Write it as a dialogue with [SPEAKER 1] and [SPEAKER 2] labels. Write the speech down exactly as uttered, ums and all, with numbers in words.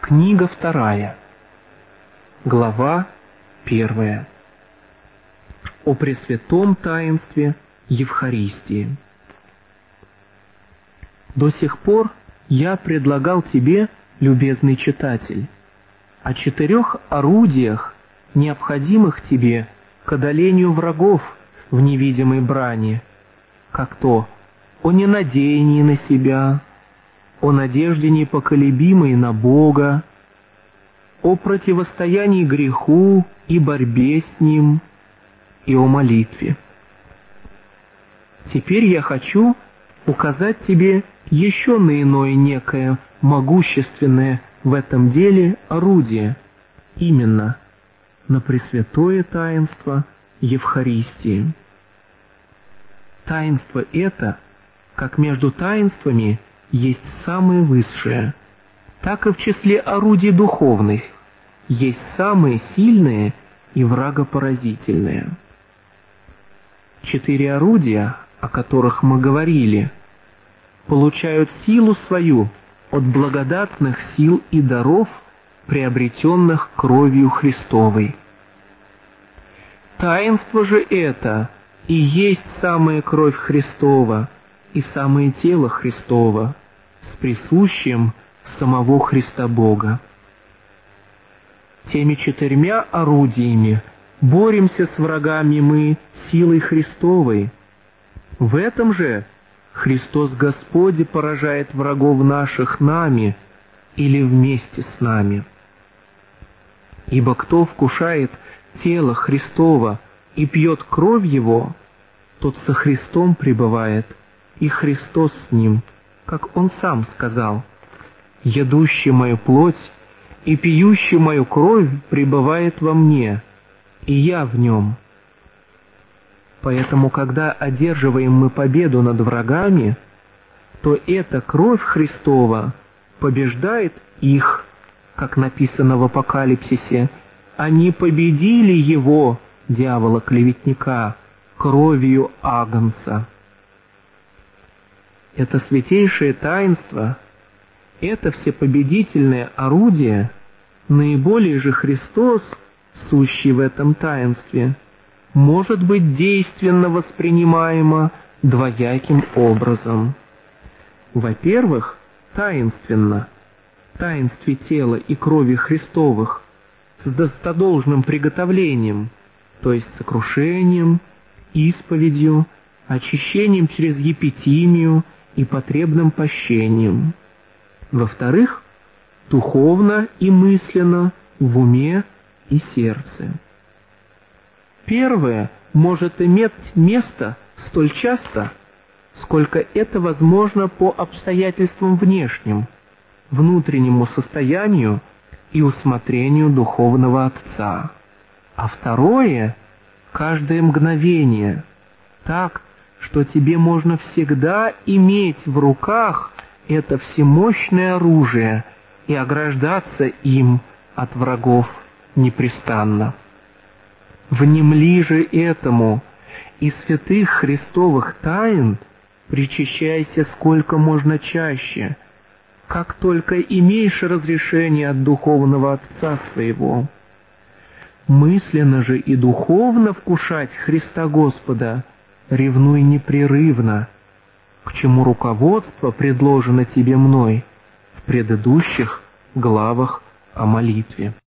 [SPEAKER 1] Книга вторая, глава первая. О пресвятом таинстве Евхаристии. До сих пор я предлагал тебе, любезный читатель, о четырех орудиях, необходимых тебе к одолению врагов в невидимой брани, как то о ненадеянии на себя, о надежде непоколебимой на Бога, о противостоянии греху и борьбе с ним, и о молитве. Теперь я хочу указать тебе еще на иное некое могущественное в этом деле орудие, именно на пресвятое таинство Евхаристии. Таинство это, как между таинствами, есть самое высшее, так и в числе орудий духовных есть самые сильные и врагопоразительные. Четыре орудия, о которых мы говорили, получают силу свою от благодатных сил и даров, приобретенных кровью Христовой. Таинство же это и есть самая кровь Христова и самое тело Христово, с присущим самого Христа Бога. Теми четырьмя орудиями боремся с врагами мы силой Христовой. В этом же Христос Господь поражает врагов наших нами или вместе с нами. Ибо кто вкушает тело Христова и пьет кровь Его, тот со Христом пребывает, и Христос с ним, как Он сам сказал: «Едущий мою плоть и пьющий мою кровь пребывает во мне, и я в нем». Поэтому, когда одерживаем мы победу над врагами, то эта кровь Христова побеждает их, как написано в Апокалипсисе: «Они победили его, дьявола-клеветника, кровью Агнца». Это святейшее таинство, это всепобедительное орудие, наиболее же Христос, сущий в этом таинстве, может быть действенно воспринимаемо двояким образом. Во-первых, таинственно, в таинстве тела и крови Христовых, с достодолжным приготовлением, то есть сокрушением, исповедью, очищением через епитимию и потребным пощением. Во-вторых, духовно и мысленно, в уме и сердце. Первое может иметь место столь часто, сколько это возможно по обстоятельствам внешним, внутреннему состоянию и усмотрению духовного Отца. А второе — каждое мгновение, так, что тебе можно всегда иметь в руках это всемощное оружие и ограждаться им от врагов непрестанно. Внемли же этому и святых Христовых тайн причащайся сколько можно чаще, как только имеешь разрешение от духовного Отца своего. Мысленно же и духовно вкушать Христа Господа ревнуй непрерывно, к чему руководство предложено тебе мной в предыдущих главах о молитве.